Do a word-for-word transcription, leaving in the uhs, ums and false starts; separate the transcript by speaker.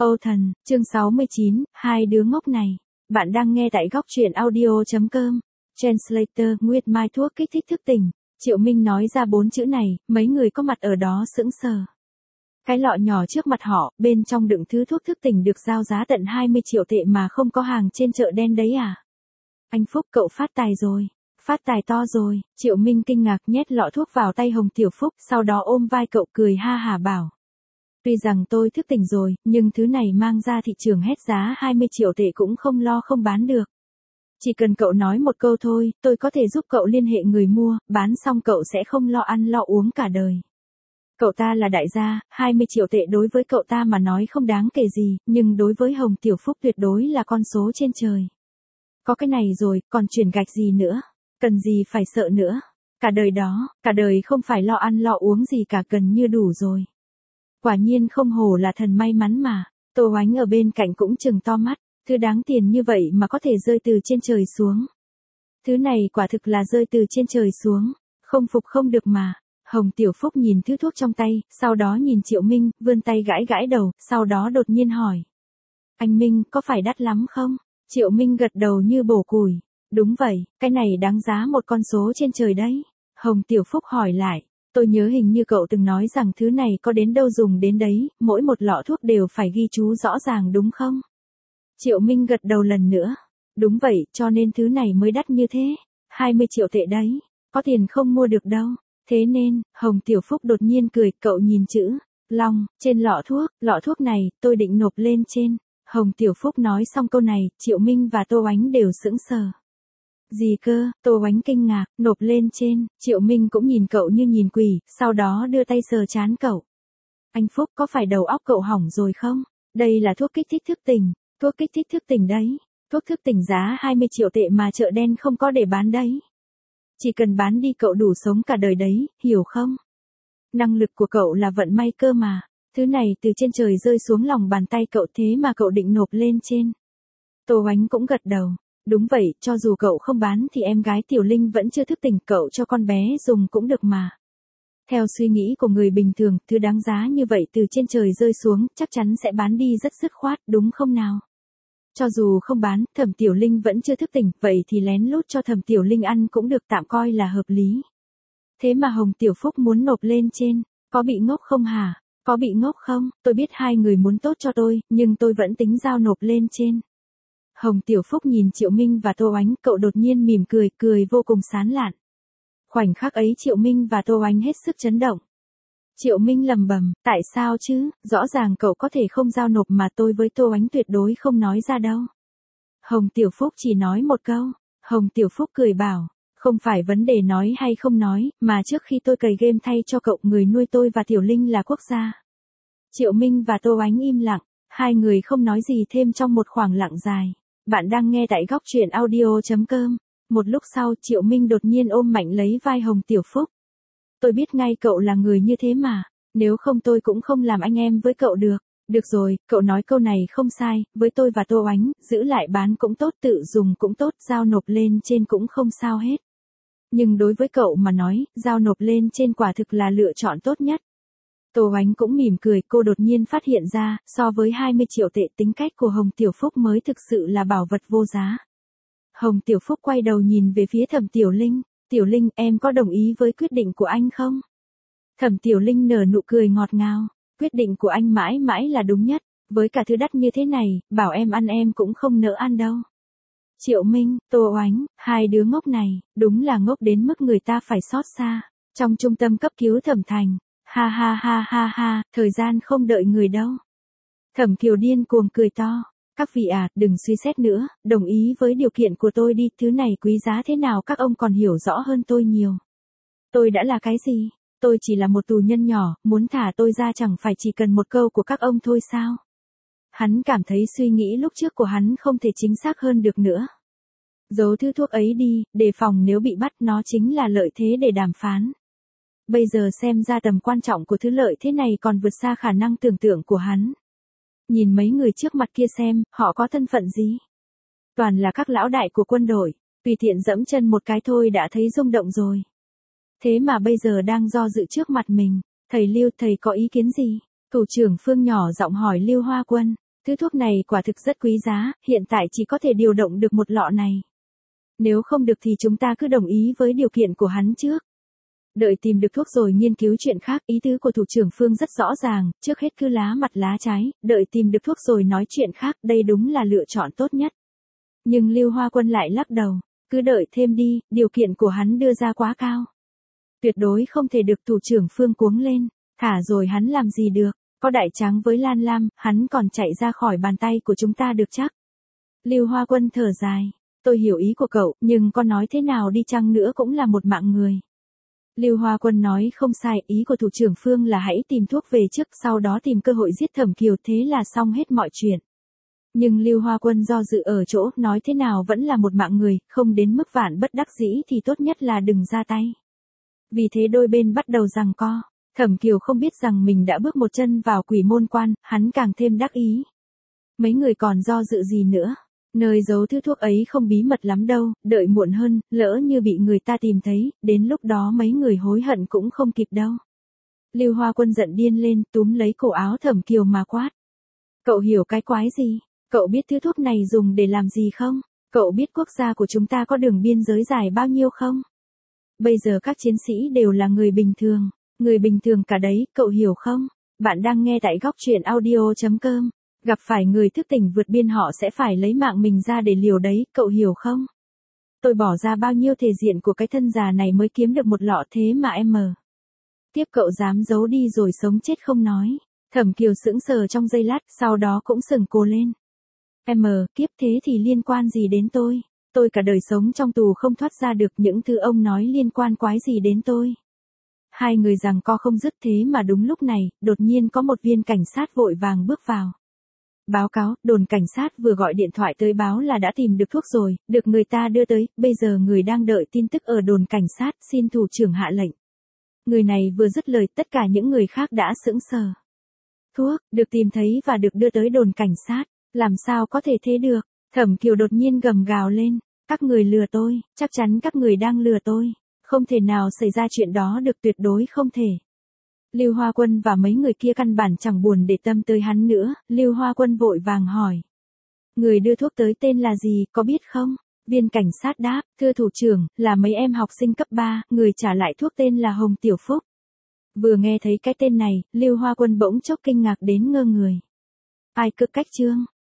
Speaker 1: Âu Thần, chương sáu mươi chín, hai đứa ngốc này. Bạn đang nghe tại góc truyện audio.com. Translator, Nguyệt Mai thuốc kích thích thức tỉnh. Triệu Minh nói ra bốn chữ này, mấy người có mặt ở đó sững sờ. Cái lọ nhỏ trước mặt họ, bên trong đựng thứ thuốc thức tỉnh được giao giá tận hai mươi triệu tệ mà không có hàng trên chợ đen đấy à? Anh Phúc, cậu phát tài rồi. Phát tài to rồi. Triệu Minh kinh ngạc nhét lọ thuốc vào tay Hồng Tiểu Phúc, sau đó ôm vai cậu cười ha hả bảo. Tuy rằng tôi thức tỉnh rồi, nhưng thứ này mang ra thị trường hết giá hai mươi triệu tệ cũng không lo không bán được. Chỉ cần cậu nói một câu thôi, tôi có thể giúp cậu liên hệ người mua, bán xong cậu sẽ không lo ăn lo uống cả đời. Cậu ta là đại gia, hai mươi triệu tệ đối với cậu ta mà nói không đáng kể gì, nhưng đối với Hồng Tiểu Phúc tuyệt đối là con số trên trời. Có cái này rồi, còn chuyển gạch gì nữa? Cần gì phải sợ nữa? Cả đời đó, cả đời không phải lo ăn lo uống gì cả, gần như đủ rồi. Quả nhiên không hổ là thần may mắn mà. Tô Oánh ở bên cạnh cũng trừng to mắt, thứ đáng tiền như vậy mà có thể rơi từ trên trời xuống. Thứ này quả thực là rơi từ trên trời xuống, không phục không được mà. Hồng Tiểu Phúc nhìn thứ thuốc trong tay, sau đó nhìn Triệu Minh, vươn tay gãi gãi đầu, sau đó đột nhiên hỏi. Anh Minh, có phải đắt lắm không? Triệu Minh gật đầu như bổ củi. Đúng vậy, cái này đáng giá một con số trên trời đấy. Hồng Tiểu Phúc hỏi lại. Tôi nhớ hình như cậu từng nói rằng thứ này có đến đâu dùng đến đấy, mỗi một lọ thuốc đều phải ghi chú rõ ràng đúng không? Triệu Minh gật đầu lần nữa. Đúng vậy, cho nên thứ này mới đắt như thế. hai mươi triệu tệ đấy. Có tiền không mua được đâu. Thế nên, Hồng Tiểu Phúc đột nhiên cười, cậu nhìn chữ Long trên lọ thuốc, lọ thuốc này, tôi định nộp lên trên. Hồng Tiểu Phúc nói xong câu này, Triệu Minh và Tô Oánh đều sững sờ. Gì cơ? Tô Oánh kinh ngạc, nộp lên trên. Triệu Minh cũng nhìn cậu như nhìn quỷ, sau đó đưa tay sờ trán cậu. Anh Phúc, có phải đầu óc cậu hỏng rồi không? Đây là thuốc kích thích thức tỉnh, thuốc kích thích thức tỉnh đấy. Thuốc thức tỉnh giá hai mươi triệu tệ mà chợ đen không có để bán đấy. Chỉ cần bán đi cậu đủ sống cả đời đấy, hiểu không? Năng lực của cậu là vận may cơ mà. Thứ này từ trên trời rơi xuống lòng bàn tay cậu, thế mà cậu định nộp lên trên. Tô Oánh cũng gật đầu. Đúng vậy, cho dù cậu không bán thì em gái Tiểu Linh vẫn chưa thức tỉnh, cậu cho con bé dùng cũng được mà. Theo suy nghĩ của người bình thường, thứ đáng giá như vậy từ trên trời rơi xuống, chắc chắn sẽ bán đi rất dứt khoát, đúng không nào? Cho dù không bán, Thẩm Tiểu Linh vẫn chưa thức tỉnh, vậy thì lén lút cho Thẩm Tiểu Linh ăn cũng được, tạm coi là hợp lý. Thế mà Hồng Tiểu Phúc muốn nộp lên trên, có bị ngốc không hả? Có bị ngốc không? Tôi biết hai người muốn tốt cho tôi, nhưng tôi vẫn tính giao nộp lên trên. Hồng Tiểu Phúc nhìn Triệu Minh và Tô Oánh, cậu đột nhiên mỉm cười, cười vô cùng sán lạn. Khoảnh khắc ấy Triệu Minh và Tô Oánh hết sức chấn động. Triệu Minh lầm bầm, tại sao chứ, rõ ràng cậu có thể không giao nộp mà tôi với Tô Oánh tuyệt đối không nói ra đâu. Hồng Tiểu Phúc chỉ nói một câu. Hồng Tiểu Phúc cười bảo, không phải vấn đề nói hay không nói, mà trước khi tôi cày game thay cho cậu, người nuôi tôi và Tiểu Linh là quốc gia. Triệu Minh và Tô Oánh im lặng, hai người không nói gì thêm trong một khoảng lặng dài. Bạn đang nghe tại góc truyện audio.com. Một lúc sau Triệu Minh đột nhiên ôm mạnh lấy vai Hồng Tiểu Phúc. Tôi biết ngay cậu là người như thế mà, nếu không tôi cũng không làm anh em với cậu được. Được rồi, cậu nói câu này không sai, với tôi và Tô Oánh, giữ lại bán cũng tốt, tự dùng cũng tốt, giao nộp lên trên cũng không sao hết. Nhưng đối với cậu mà nói, giao nộp lên trên quả thực là lựa chọn tốt nhất. Tô Oánh cũng mỉm cười, cô đột nhiên phát hiện ra, so với hai mươi triệu tệ tính cách của Hồng Tiểu Phúc mới thực sự là bảo vật vô giá. Hồng Tiểu Phúc quay đầu nhìn về phía Thẩm Tiểu Linh, Tiểu Linh, em có đồng ý với quyết định của anh không? Thẩm Tiểu Linh nở nụ cười ngọt ngào, quyết định của anh mãi mãi là đúng nhất, với cả thứ đắt như thế này, bảo em ăn em cũng không nỡ ăn đâu. Triệu Minh, Tô Oánh, hai đứa ngốc này, đúng là ngốc đến mức người ta phải xót xa. Trong trung tâm cấp cứu Thẩm Thành. Ha ha ha ha ha, thời gian không đợi người đâu. Thẩm Kiều điên cuồng cười to. Các vị à, đừng suy xét nữa, đồng ý với điều kiện của tôi đi, thứ này quý giá thế nào các ông còn hiểu rõ hơn tôi nhiều. Tôi đã là cái gì? Tôi chỉ là một tù nhân nhỏ, muốn thả tôi ra chẳng phải chỉ cần một câu của các ông thôi sao? Hắn cảm thấy suy nghĩ lúc trước của hắn không thể chính xác hơn được nữa. Giấu thứ thuốc ấy đi, đề phòng nếu bị bắt, nó chính là lợi thế để đàm phán. Bây giờ xem ra tầm quan trọng của thứ lợi thế này còn vượt xa khả năng tưởng tượng của hắn. Nhìn mấy người trước mặt kia xem, họ có thân phận gì? Toàn là các lão đại của quân đội, tùy tiện dẫm chân một cái thôi đã thấy rung động rồi. Thế mà bây giờ đang do dự trước mặt mình, thầy Lưu, thầy có ý kiến gì? Thủ trưởng Phương nhỏ giọng hỏi Lưu Hoa Quân. Thứ thuốc này quả thực rất quý giá, hiện tại chỉ có thể điều động được một lọ này. Nếu không được thì chúng ta cứ đồng ý với điều kiện của hắn trước. Đợi tìm được thuốc rồi nghiên cứu chuyện khác, ý tứ của thủ trưởng Phương rất rõ ràng, trước hết cứ lá mặt lá trái, đợi tìm được thuốc rồi nói chuyện khác, đây đúng là lựa chọn tốt nhất. Nhưng Lưu Hoa Quân lại lắc đầu, cứ đợi thêm đi, điều kiện của hắn đưa ra quá cao. Tuyệt đối không thể được. Thủ trưởng Phương cuống lên, thả rồi hắn làm gì được, có Đại Tráng với Lan Lam, hắn còn chạy ra khỏi bàn tay của chúng ta được chắc. Lưu Hoa Quân thở dài, tôi hiểu ý của cậu, nhưng có nói thế nào đi chăng nữa cũng là một mạng người. Lưu Hoa Quân nói không sai, ý của thủ trưởng Phương là hãy tìm thuốc về trước, sau đó tìm cơ hội giết Thẩm Kiều, thế là xong hết mọi chuyện. Nhưng Lưu Hoa Quân do dự ở chỗ, nói thế nào vẫn là một mạng người, không đến mức vạn bất đắc dĩ thì tốt nhất là đừng ra tay. Vì thế đôi bên bắt đầu giằng co. Thẩm Kiều không biết rằng mình đã bước một chân vào quỷ môn quan, hắn càng thêm đắc ý. Mấy người còn do dự gì nữa? Nơi giấu thứ thuốc ấy không bí mật lắm đâu, đợi muộn hơn, lỡ như bị người ta tìm thấy, đến lúc đó mấy người hối hận cũng không kịp đâu. Lưu Hoa Quân giận điên lên, túm lấy cổ áo Thẩm Kiều mà quát. Cậu hiểu cái quái gì? Cậu biết thứ thuốc này dùng để làm gì không? Cậu biết quốc gia của chúng ta có đường biên giới dài bao nhiêu không? Bây giờ các chiến sĩ đều là người bình thường, người bình thường cả đấy, cậu hiểu không? Bạn đang nghe tại góc truyện audio chấm com. Gặp phải người thức tỉnh vượt biên họ sẽ phải lấy mạng mình ra để liều đấy, cậu hiểu không? Tôi bỏ ra bao nhiêu thể diện của cái thân già này mới kiếm được một lọ thế mà em mờ. Tiếp cậu dám giấu đi rồi sống chết không nói. Thẩm Kiều sững sờ trong giây lát, sau đó cũng sừng cô lên. Em mờ, kiếp thế thì liên quan gì đến tôi? Tôi cả đời sống trong tù không thoát ra được, những thứ ông nói liên quan quái gì đến tôi? Hai người giằng co không dứt, thế mà đúng lúc này, đột nhiên có một viên cảnh sát vội vàng bước vào. Báo cáo, đồn cảnh sát vừa gọi điện thoại tới báo là đã tìm được thuốc rồi, được người ta đưa tới, bây giờ người đang đợi tin tức ở đồn cảnh sát, xin thủ trưởng hạ lệnh. Người này vừa dứt lời, tất cả những người khác đã sững sờ. Thuốc, được tìm thấy và được đưa tới đồn cảnh sát, làm sao có thể thế được? Thẩm Kiều đột nhiên gầm gào lên, các người lừa tôi, chắc chắn các người đang lừa tôi, không thể nào xảy ra chuyện đó được, tuyệt đối không thể. Lưu Hoa Quân và mấy người kia căn bản chẳng buồn để tâm tới hắn nữa, Lưu Hoa Quân vội vàng hỏi. Người đưa thuốc tới tên là gì, có biết không? Viên cảnh sát đáp, thưa thủ trưởng, là mấy em học sinh cấp ba, người trả lại thuốc tên là Hồng Tiểu Phúc. Vừa nghe thấy cái tên này, Lưu Hoa Quân bỗng chốc kinh ngạc đến ngơ người. Ai cực cách trương?